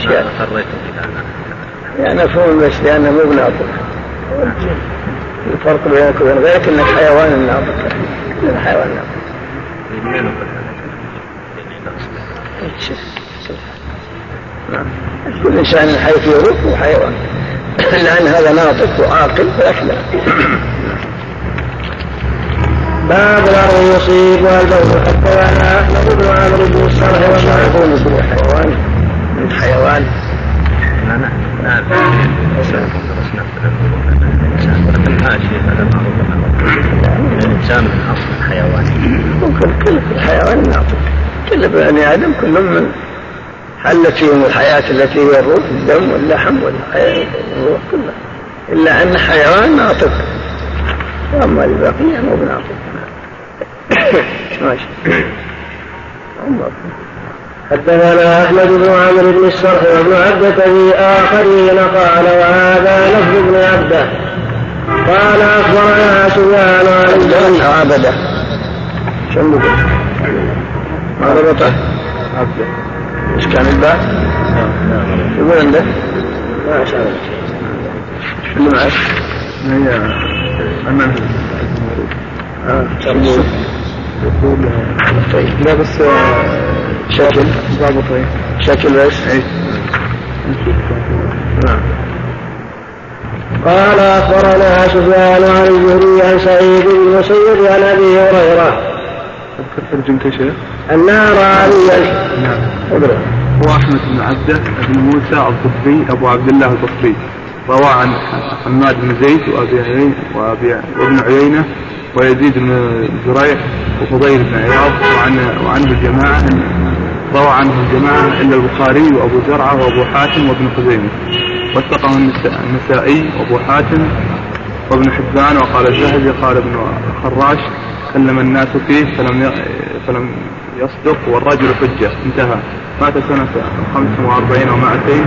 أشياء يعني مفهوم بس لأنه مو بناطق. الفرق بينك وبين غيرك أنك حيوان ناطق. كلنا حيوان ناطق. كل إنسان حي في روح وحيوان لأن هذا ناطق وعاقل فأكلا. باب الأرض يصيب والبول حتى أنا أحمد بن عمرو بن الصرح وشعبون يقول حيوان من حيوان. نعرف ولكن ما شيء هذا معروف الإنسان من أصل حيوان. كل حيوان ناطق. كل بني آدم كلهم من حلت فيهم الحياة التي هي الروح الدم واللحم والروح كلها إلا أن حيوان ناطق وأما البقية مو بناطق. ماشي. حدثنا أحمد بن عمرو بن الصرح وابن عبدة في آخرين قال وهذا لفظ ابن عبدة قال أخبرنا سفيان عن عبدة شنو ما ربطه عبدة إيش كان الباء يقول عنده ما شاء الله شو اللي معك هي أمام تربوه يقول طيب لا بس شكل ضابط شكل بس نعم. قال أخبرنا سفيان عن الزهري عن سعيد بن المسيب عن أبي هريرة ترجمت يا شيخ النار عليا. نعم. هو أحمد بن عبده بن موسى الضبي أبو عبد الله البصري روى عن حماد بن زيد وابن عيينة ويزيد بن زريع وفضيل بن عياض وعنه الجماعة روى عنه الجماعة إلا البخاري وأبو زرعة وأبو حاتم وابن خزيمة وثقه النسائي وأبو حاتم وابن حبان. وقال الذهبي قال ابن خراش كلم الناس فيه فلم يصدق والرجل حجة. انتهى. مات سنة 45 و200.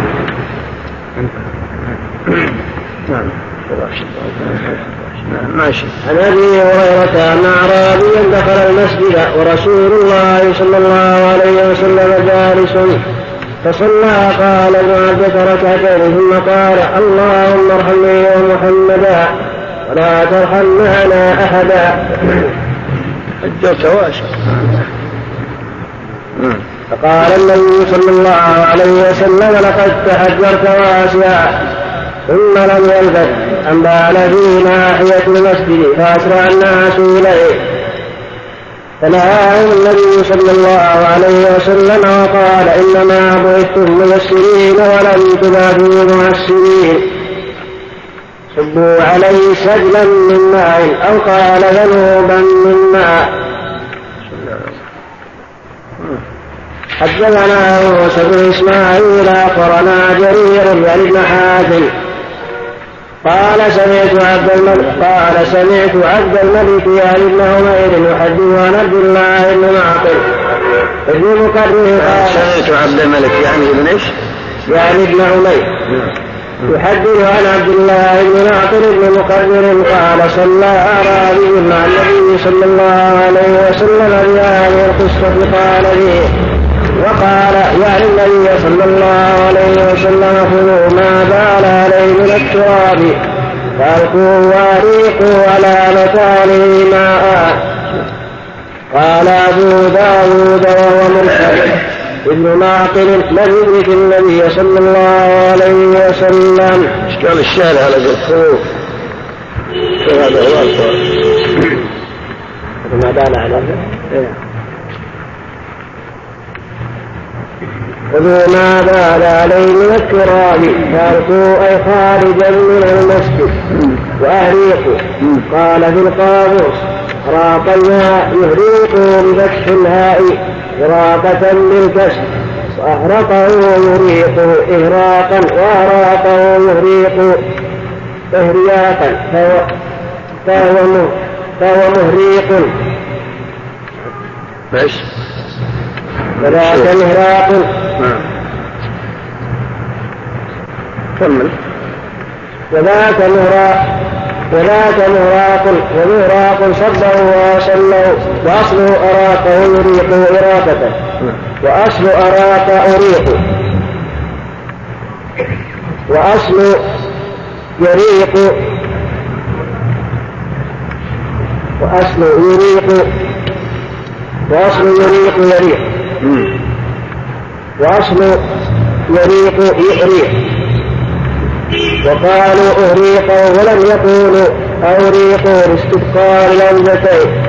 ماشي. عن أبي هريرة أن أعرابيا دخل المسجد ورسول الله صلى الله عليه وسلم جالس فصلى قال ابن عبدة ركعتين ثم قال اللهم ارحمني ومحمدا ولا ترحم معنا أحدا. أجرت واسع. فقال النبي صلى الله عليه وسلم لقد تحجرت واسعا ثم لم يلبث أن بال في ناحية المسجد فأسرع الناس إليه فنهاهم النبي صلى الله عليه وسلم وقال إنما بعثتم ميسرين ولم تبعثوا معسرين. صبوا عليه سجلا من ماء أو قال ذنوبا من ماء. حدثنا موسى بن إسماعيل أخبرنا جرير يعني ابن حاتم قال سمعت عبد الملك يعني ابن عمير يحدث عن عبد الله بن معقل ابن مقرر قال سمعت عبد الملك يعني ابن ايش؟ يعني ابن عمير يحدث عن عبد الله بن معقل ابن مقرر قال صلى أعرابي مع النبي صلى الله عليه وسلم بهذه القصة قال لي وقال يعني النبي صلى الله عليه وسلم خذوا ما بال عليه من التراب فألقوا واريقوا على مكانه ماء. قال أبو داود وهو مرسل ابن معقل لم يدرك النبي صلى الله عليه وسلم. قال الشارع على الخوف هذا هو ما بال عليه خذوا ما بال عليه من التراب فألقوا أي خارجا من المسجد وأهريقوا. قال في القاموس راق الماء يهريق بفتح الهاء إراقة بالكسر وأهرقه يهريق إهراقا وأهراقه يهريق إهرياقا فهو مهريق بس وذاك مهراق. كمل. وذاك مهراق ومهراق صبه وصلوا وأصله أراقه يريق إراقة وأصل أراق أريق. وأصل يريق يؤريق، وقالوا أهريقوا ولم يقولوا أوريقوا لاستبقاء الهمزتين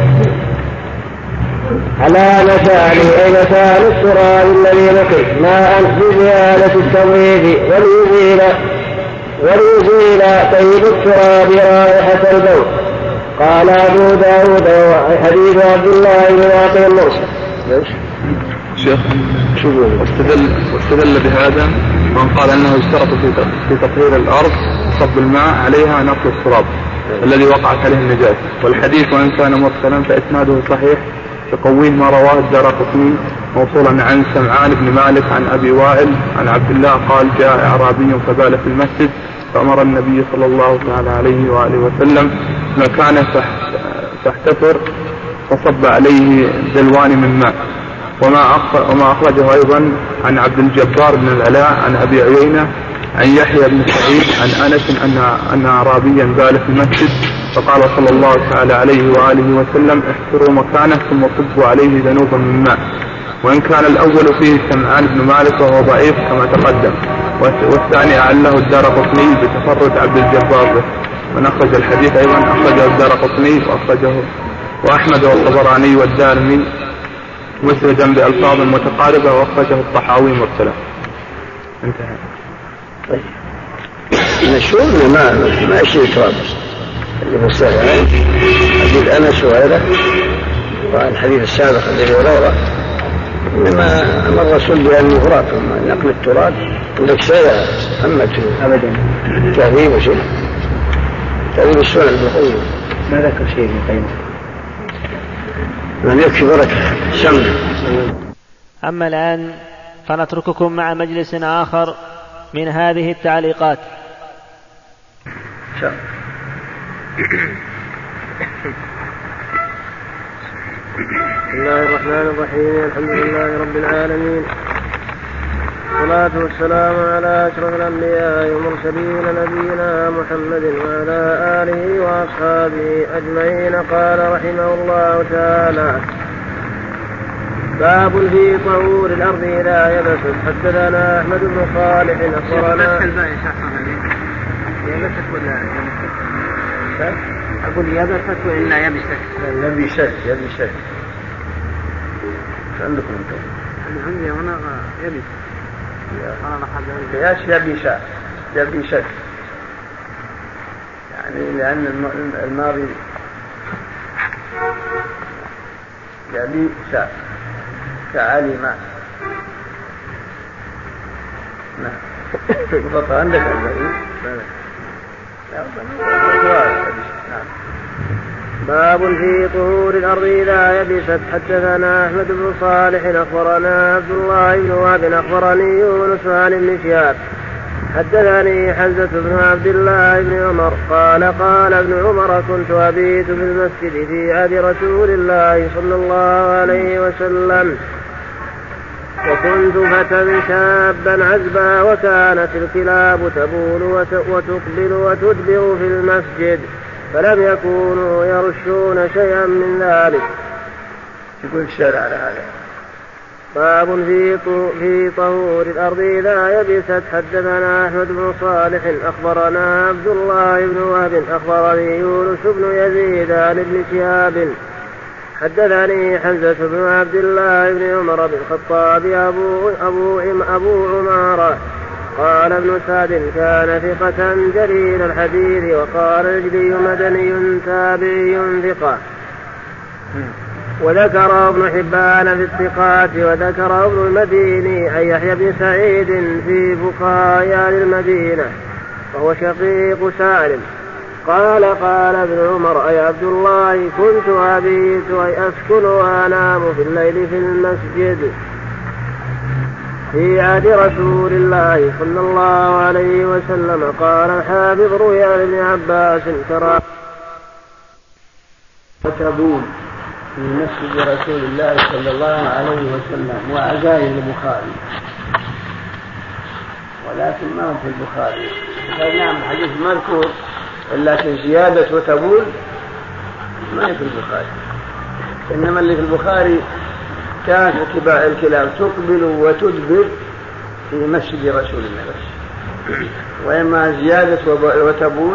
على مثال أي مثال التراب الذي بقي ماء بزيادة التمويج وليزيل طيب التراب رائحة البول. قال أبو داود حديث عبد الله بن واقع المرسل. شيخ واستدل بهذا من قال أنه اشترط في تطهير الأرض صب الماء عليها نقل التراب الذي وقعت عليه النجاسة، والحديث وإن كان مرسلا فإسناده صحيح يقويه ما رواه الدارقطني موصولا عن سمعان بن مالك عن أبي وائل عن عبد الله قال جاء أعرابي فبال في المسجد فأمر النبي صلى الله تعالى عليه وآله وسلم مكانه فاحتفر فصب عليه دلوان من ماء. وما أخرجه أيضا عن عبد الجبار بن العلاء عن أبي عيينة عن يحيى بن سعيد عن أنس أن أعرابيا بال في المسجد فقال صلى الله تعالى عليه وآله وسلم احفروا مكانه ثم صبوا عليه ذنوبا من ماء. وإن كان الأول فيه سمعان بن مالك وهو ضعيف كما تقدم، والثاني أعله الدارقطني بتفرد عبد الجبار به. من أخرج الحديث أيضا أخرجه الدارقطني وأخرجه وأحمد والطبراني والدارمي مسردا بألفاظ متقاربة وأخرجه الطحاوي مرسلا. انتهى. طيب مشهور ما يشيل تراب اللي في الصحيحين حديث أنس وغيره والحديث السابق الذي هريرة، إنما أمر الرسول بأن يغرق نقل التراب عندك شيء محمد أبدا تهذيب وشيء تهذيب السنن البقية ما ذكر شيء من قيمة من يكفي بركة الشمس. أما الآن فنترككم مع مجلس آخر من هذه التعليقات. بسم الله الرحمن الرحيم. الحمد لله رب العالمين، والصلاة والسلام على أشرف الأنبياء والمرسلين نبينا محمد وعلى آله وأصحابه أجمعين. قال رحمه الله تعالى: باب في طهور الأرض إذا يبست. حدثنا أحمد بن صالح أخبرنا يبست ولا أقول يبست وإلا يبست عندكم انتم؟ أنا عندي هنا يبس. يبست يعني لأن الماضي يبس كعلم. نعم بطل عندك باب في طهور الأرض إذا يبست. حدثنا أحمد بن صالح أخبرنا عبد الله بن وهب أخبرني يونس عن ابن شهاب حدثني حمزة بن عبد الله بن عمر قال ابن عمر كنت أبيت في المسجد في عهد رسول الله صلى الله عليه وسلم، وكنت فتى شابا عزبا، وكانت الكلاب تبول وتقبل وتدبر في المسجد، فلم يكونوا يرشون شيئا من ذلك. يقول الشارع على هذا. باب في طهور الأرض إذا يبست. حدثنا أحمد بن صالح أخبرنا عبد الله بن وهب أخبرني يونس بن يزيد عن ابن شهاب حدثني حمزة بن عبد الله بن عمر بن الخطاب أبو عمارة قال ابن سعد كان ثقة جليل الحديث، وقال الجلي مدني تابعي ثقة. وذكر ابن حبان في الثقات، وذكر ابن المديني عن يحيى بن سعيد في فقهاء أهل المدينة وهو شقيق سالم قال ابن عمر أي عبد الله كنت أبيت أي أسكن وأنام في الليل في المسجد في عهد رسول الله صلى الله عليه وسلم. قال الحافظ روي عن ابن عباس كراهة وتبول في مسجد رسول الله صلى الله عليه وسلم وعزائم البخاري. ولكن ما هو في البخاري. نعم الحديث مذكور، لكن زيادة وتبول ما هي في البخاري. إنما اللي في البخاري كانت اتباع الكلاب تقبل وتدبر في مسجد رسول الله بس. وإما زيادة وتبول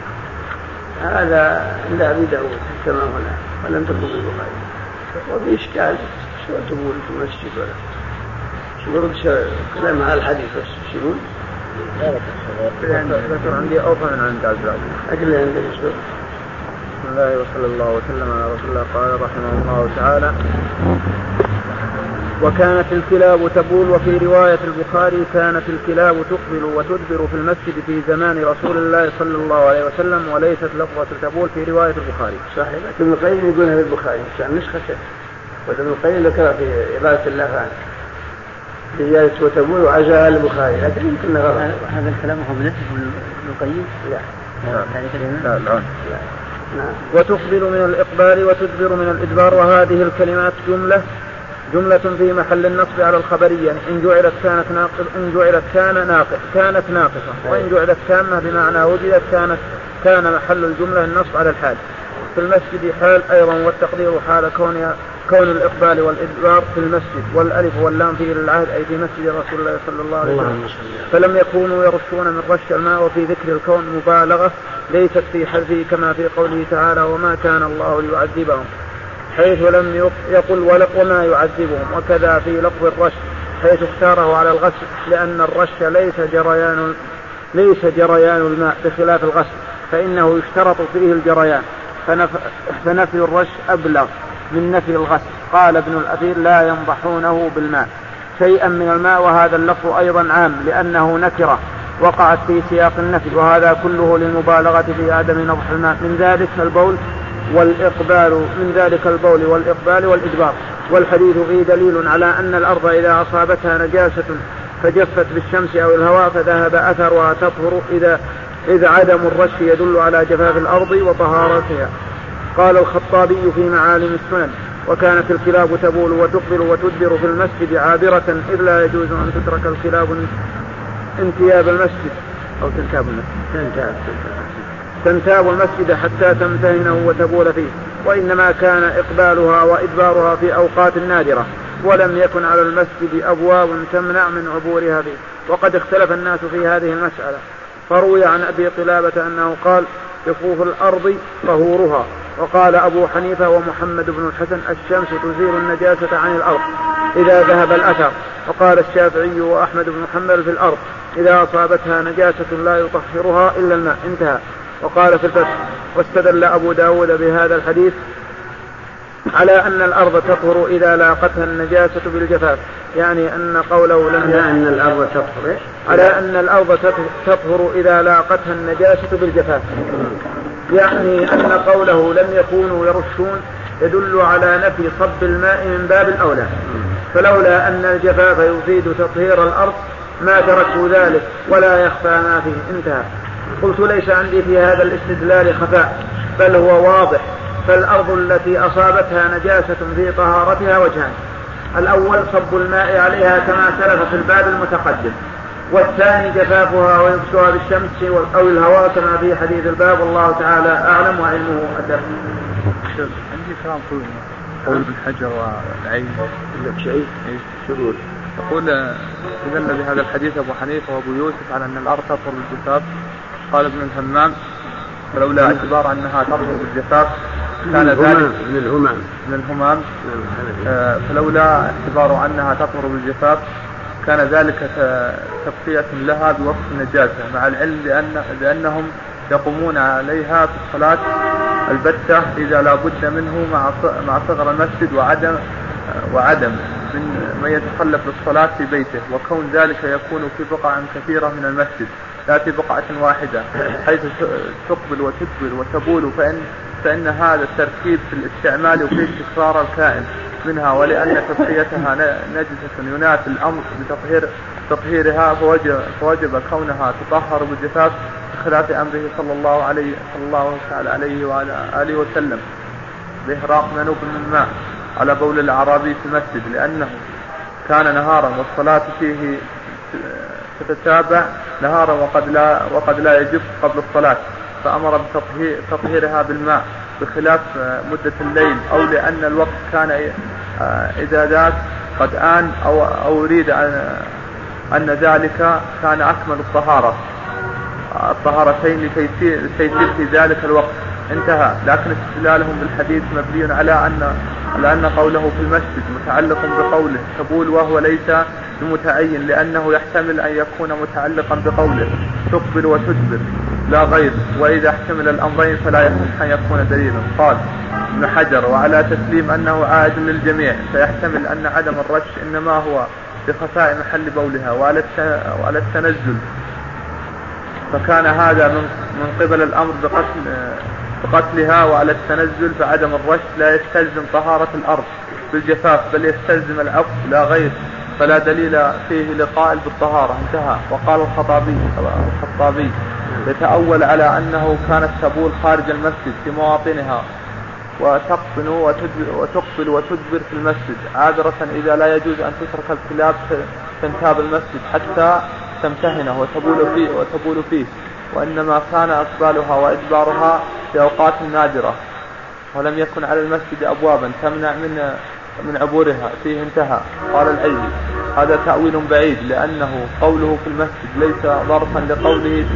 هذا عند أبي داود كما هنا ولم تكن في البخاري. وفي إشكال شو تبول في المسجد ولا شو كلام على الحديث بس شو ذكر عندي أوفى من عند عبد العزيز أجل عندي شو. بسم الله وصلى الله وسلم على رسول الله. قال رحمه الله تعالى: وكانت الكلاب تبول. وفي رواية البخاري: كانت الكلاب تقبل وتدبر في المسجد في زمان رسول الله صلى الله عليه وسلم، وليست لفظة تبول في رواية البخاري. صحيح. لكن ابن القيم يقولها في البخاري عشان نسخته، وابن القيم ذكر في عبادة اللافان زيادة وتبول وعزاها البخاري، لكن يمكن غلط. هذا الكلام هو بنفسه ابن القيم؟ لا. لا. نعم. وتقبل من الإقبال وتدبر من الإدبار. وهذه الكلمات جملة في محل النصب على الخبرية، إن جعلت كانت ناقصة، وإن جعلت تامة بمعنى وجدت كان محل الجملة النصب على الحال. في المسجد حال أيضا، والتقدير حال كون الإقبال والإدبار في المسجد، والألف واللام فيه للعهد أي في مسجد رسول الله صلى الله عليه وسلم. فلم يكونوا يرشون من رش الماء. وفي ذكر الكون مبالغة ليست في حذفه كما في قوله تعالى: وما كان الله ليعذبهم، حيث لم يقل وما يعذبهم. وكذا في لفظ الرش حيث اختاره على الغسل، لأن الرش ليس جريان الماء بخلاف الغسل فإنه يشترط فيه الجريان، فنفي الرش أبلغ من نفي الغسل. قال ابن الأثير: لا ينضحونه بالماء شيئا من الماء. وهذا اللفظ أيضا عام لأنه نكرة وقعت في سياق النفي، وهذا كله للمبالغة في عدم نضح الماء. من ذلك البول والإقبال والإدبار. والحديث فيه دليل على أن الأرض إذا أصابتها نجاسة فجفت بالشمس أو الهواء فذهب أثرها تطهر، إذا عدم الرش يدل على جفاف الأرض وطهارتها. قال الخطابي في معالم السنن: وكانت الكلاب تبول وتقبل وتدبر في المسجد عابرة، إذ لا يجوز أن تترك الكلاب انتياب المسجد أو تنتاب المسجد حتى تمتهنه وتبول فيه، وإنما كان إقبالها وإدبارها في أوقات نادرة، ولم يكن على المسجد أبواب تمنع من عبورها فيه. وقد اختلف الناس في هذه المسألة، فروي عن أبي قلابة أنه قال: يفوف الأرض طهورها. وقال أبو حنيفة ومحمد بن الحسن: الشمس تزيل النجاسة عن الأرض إذا ذهب الأثر. وقال الشافعي وأحمد بن حنبل: في الأرض إذا أصابتها نجاسة لا يطهرها إلا الماء. انتهى. وقال في الفتح: واستدل أبو داود بهذا الحديث على أن الأرض تطهر إذا لاقتها النجاسة بالجفاف، يعني أن قوله على أن الأرض تطهر إذا لاقتها النجاسة بالجفاف، يعني أن قوله لم يكونوا يرشون يدل على نفي صب الماء من باب الأولى، فلولا أن الجفاف يفيد تطهير الأرض ما تركوا ذلك ولا يخفى ما فيه. انتهى. قلت: ليس عندي في هذا الاستدلال خفاء، بل هو واضح. فالأرض التي أصابتها نجاسة في طهارتها وجهان: الأول صب الماء عليها كما سلف في الباب المتقدم، والثاني جفافها ويبسها بالشمس أو الهواء كما في حديث الباب. والله تعالى أعلم وعلمه أدر. عندي كلام قول بالحجر والعين شيء شغول. يقول: استدل بهذا الحديث أبو حنيفة وأبو يوسف على أن الأرض تطهر بالجفاف. قال ابن الهمام: فلولا اعتبار أنها تطهر بالجفاف كان ذلك من الهمام فلولا اعتبار أنها تطهر بالجفاف كان ذلك تبقية لها بوقت النجاسة، مع العلم لأنهم يقومون عليها في الصلاة البتة إذا لا بد منه مع صغر المسجد وعدم من يتخلف للصلاة في بيته، وكون ذلك يكون في بقع كثيرة من المسجد لا في بقعة واحدة حيث تقبل وتدبر وتبول، فإن هذا التركيب في الاستعمال وفي استكرار الكائن منها، ولأن تبقيتها نجسة ينافي الأمر بتطهيرها فوجب كونها تطهر بالجفاف بخلاف أمره صلى الله عليه وعلى آله وسلم بإحراق منوب من الماء على بول الأعرابي في المسجد، لأنه كان نهارا والصلاة فيه تتتابع نهارا وقد لا يجب قبل الصلاة، فأمر بتطهيرها بالماء بخلاف مدة الليل، أو لأن الوقت كان إذا ذاك قد آن أو أريد أن ذلك كان أكمل الطهارتين لتيسير في ذلك الوقت انتهى. لكن استدلالهم بالحديث مبني على أن قوله في المسجد متعلق بقوله تبول، وهو ليس بمتعين، لأنه يحتمل أن يكون متعلقا بقوله تقبل وتدبر لا غير، وإذا احتمل الأمرين فلا يصح أن يكون دليلا. قال ابن حجر: وعلى تسليم أنه عائد للجميع، فيحتمل أن عدم الرش إنما هو بخفاء محل بولها وعلى التنزل، فكان هذا من قبل الأمر بقتلها، وعلى التنزل فعدم الرش لا يستلزم طهارة الأرض بالجفاف، بل يستلزم العفو لا غير، فلا دليل فيه لقائل بالطهارة انتهى. وقال الخطابي يتأول على أنه كانت تبول خارج المسجد في مواطنها وتقبل وتدبر في المسجد عابرة، إذا لا يجوز أن تترك الكلاب تنتاب المسجد حتى تمتهنه وتبول فيه، وإنما كان أقبالها وإدبارها في أوقات نادرة، ولم يكن على المسجد أبوابا تمنع من عبورها فيه انتهى. قال الأيلي: هذا تأويل بعيد، لأنه قوله في المسجد ليس ظرفا لقوله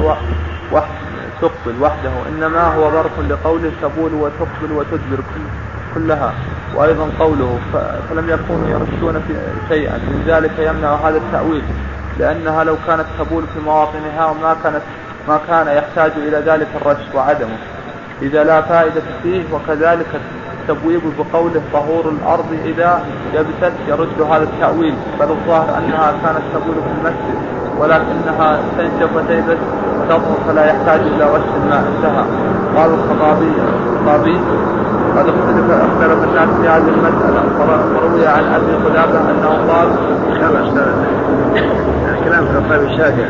تقبل وحده، إنما هو ظرف لقوله تبول وتقبل وتدبر كلها. وأيضا قوله فلم يكونوا يرشون في شيئا من ذلك يمنع هذا التأويل، لأنها لو كانت تبول في مواطنها ما كان يحتاج إلى ذلك الرش وعدمه إذا لا فائدة فيه. وكذلك التبويب بقوله طهور الأرض إذا يبست يرد هذا التأويل، بل الظاهر أنها كانت تبول في المسجد ولكنها تنشف وتيبس وتطهر فلا يحتاج إلى رش الماء انتهى. قال الخطابي: قد اختلف الناس في هذه المسألة، وروي عن أبي قلابة أنه قال كلام الخطابي شاجع.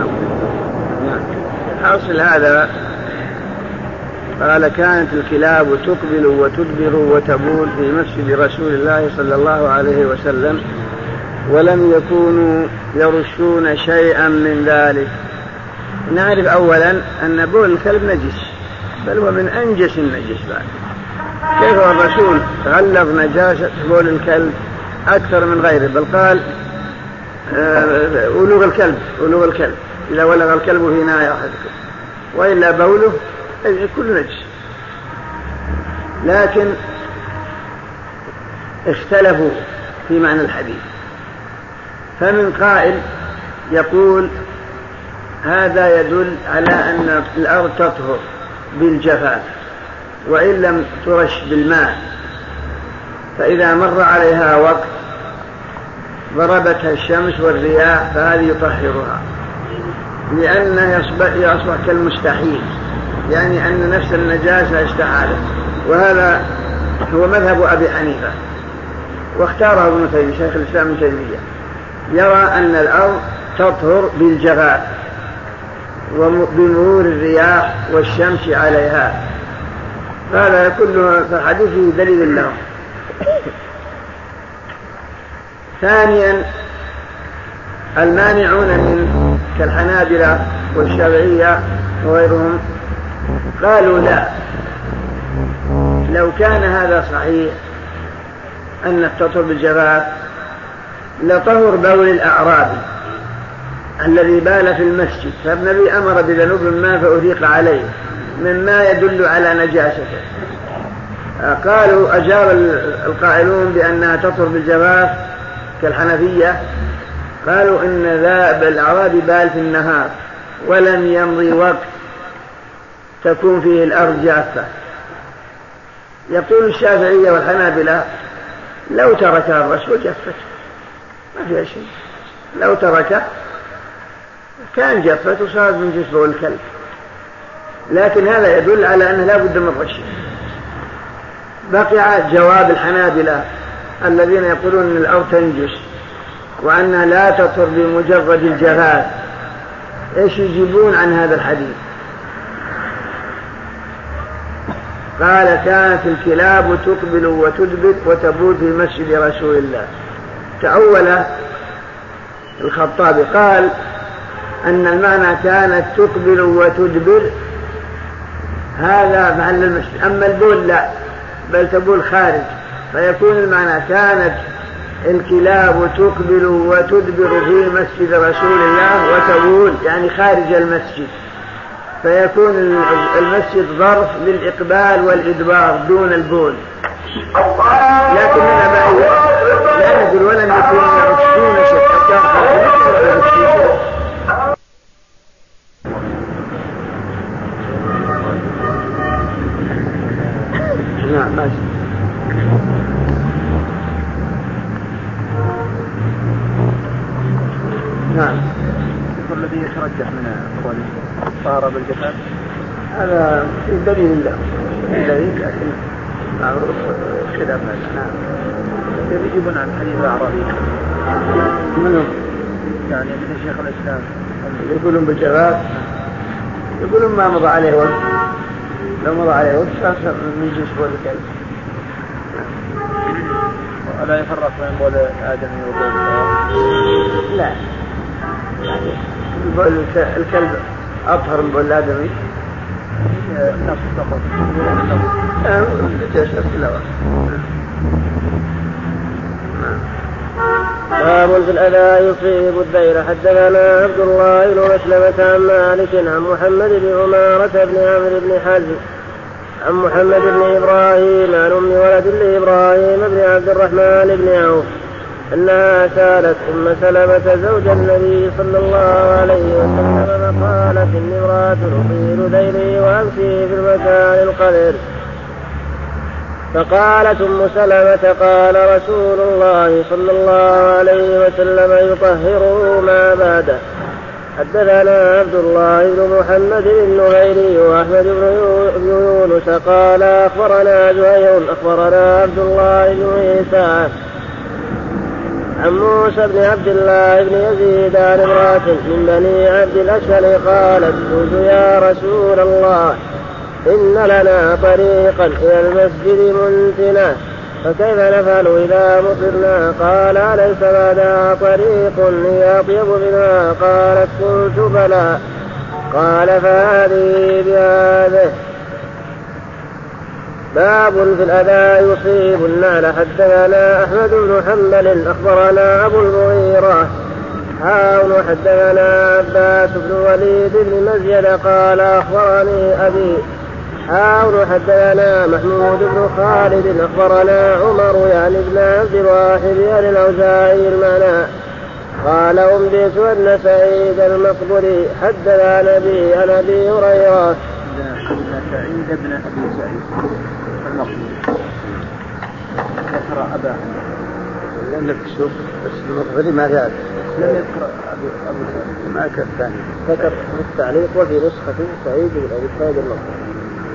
حاصل هذا قال: كانت الكلاب تقبل وتدبر وتبول في مسجد رسول الله صلى الله عليه وسلم، ولم يكونوا يرشون شيئا من ذلك. نعرف أولا أن بول الكلب نجس، بل هو من أنجس النجس بعد. كيف الرسول غلظ نجاسة بول الكلب أكثر من غيره، بل قال أولوغ الكلب إذا ولغ الكلب في ناء أحدكم، وإلا بوله كل نجس. لكن اختلفوا في معنى الحديث، فمن قائل يقول هذا يدل على أن الأرض تطهر بالجفاف وإن لم ترش بالماء، فإذا مر عليها وقت ضربتها الشمس والرياح فهذه يطهرها، لأنه يصبح كالمستحيل، يعني أن نفس النجاسة استحالت. وهذا هو مذهب أبي حنيفة، واختاره ابن تيمية شيخ الإسلام ابن تيمية، يرى أن الأرض تطهر بالجفاف وبمرور الرياح والشمس عليها. هذا كله في الحديث دليل له. ثانيا المانعون من كالحنابلة والشافعية وغيرهم قالوا لا، لو كان هذا صحيح أن التطهر بالجفاف لطهر بول الأعرابي الذي بال في المسجد، فالنبي أمر بذنوب ما فأريق عليه مما يدل على نجاسته. قالوا أجاب القائلون بأنها تطهر بالجفاف كالحنفية، قالوا إن ذا الأعرابي بال في النهار ولم يمضي وقت تكون فيه الأرض جافة. يقول الشافعية والحنابلة لو تركها الرسول جفت ما فيها شيء، لو تركه كان جفت وصارت من جسمه الكلب، لكن هذا يدل على أنه لا بد من رشه. بقي جواب الحنابلة الذين يقولون أن الأرض تنجس وأنها لا تطهر بمجرد الجفاف. إيش يجيبون عن هذا الحديث؟ قال كانت الكلاب تقبل وتدبر وتبول في مسجد رسول الله. تأول الخطابي قال أن المعنى كانت تقبل وتدبر، هذا محل المسجد. أما البول لا، بل تبول خارج، فيكون المعنى كانت الكلاب تقبل وتدبر في مسجد رسول الله وتبول يعني خارج المسجد، فيكون المسجد ظرف للإقبال والإدبار دون البول. لكننا بعيد لا نقول ولم يكون يعشون شيء نعم ماشي. نعم. الذي يترجح من أقوال صار بالجفاف هذا دليل له، دليل لكن معروف خلاف هذا. نعم. يجيبون عن حديث الأعرابي منهم يعني من شيخ الإسلام يقولون بالجواز، يقولون ما مضى عليه وقت، لو مضى عليه وقت فأكثر من جنس بول الكلب. ولا يفرق بين بول آدمي وبول لا، يعني بول الكلب أطهر من بول الآدمي. نفس فقط. باب في الأذى يصيب الدير. حدثنا عبد الله بن مسلمة عن مالك عن محمد بن عمارة بن عمرو بن حزم عن محمد بن إبراهيم عن أم ولد لإبراهيم بن عبد الرحمن بن عوف أنها سالت أم سلمة زوج النبي صلى الله عليه وسلم فقالت إني امرأة أطيل ذيلي وأمشي في المكان القذر. فقالت أم سلمة قال رسول الله صلى الله عليه وسلم يطهره ما بعده. حدثنا عبد الله بن محمد النهيري وأحمد بن يونس قال أخبرنا زهير أخبرنا عبد الله بن عيسى عن موسى بن عبد الله بن يزيد عن امرأة من بني عبد الأشهل قالت قلت يا رسول الله إن لنا طريقا إلى المسجد منتنا فكيف نفعل إذا مطرنا؟ قال أليس بعدها طريق هي أطيب منها؟ قالت قلت بلى. قال فهذه بهذه. باب في الأذى يصيب النعل. حدثنا أحمد بن حنبل أخبرنا أبو المغيرة حدثنا عباس بن وليد بن مزيد قال أخبرني أبي حدثنا محمود بن خالد أخبرنا عمر يعني ابن عبد الواحد عن الأوزاعي المعنى قال أنبئت أن سعيد المقبري حدث نبي عن أبي هريرة سعيد بن أبي سعيد المقبري ذكر أباه لم يكشف بس المقبري ما جاء لم يذكر أبو سعيد ما كان ثاني ذكر في التعليق وفي نسخة سعيد بن أبي سعيد المقبري.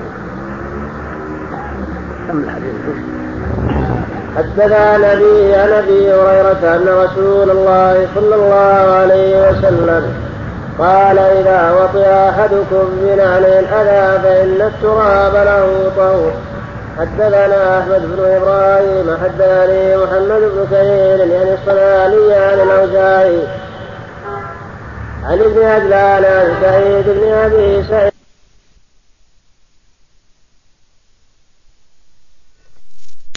حدثنا نبي عن أبي هريرة أن رسول الله صلى الله عليه وسلم قال إذا وطئ أحدكم بنعل الأذى فإن التراب له طهور. حدثنا أحمد بن إبراهيم حدثني محمد بن كثير يعني الصنعاني عن الأوزاعي عن ابن عجلان عن سعيد بن أبي سعيد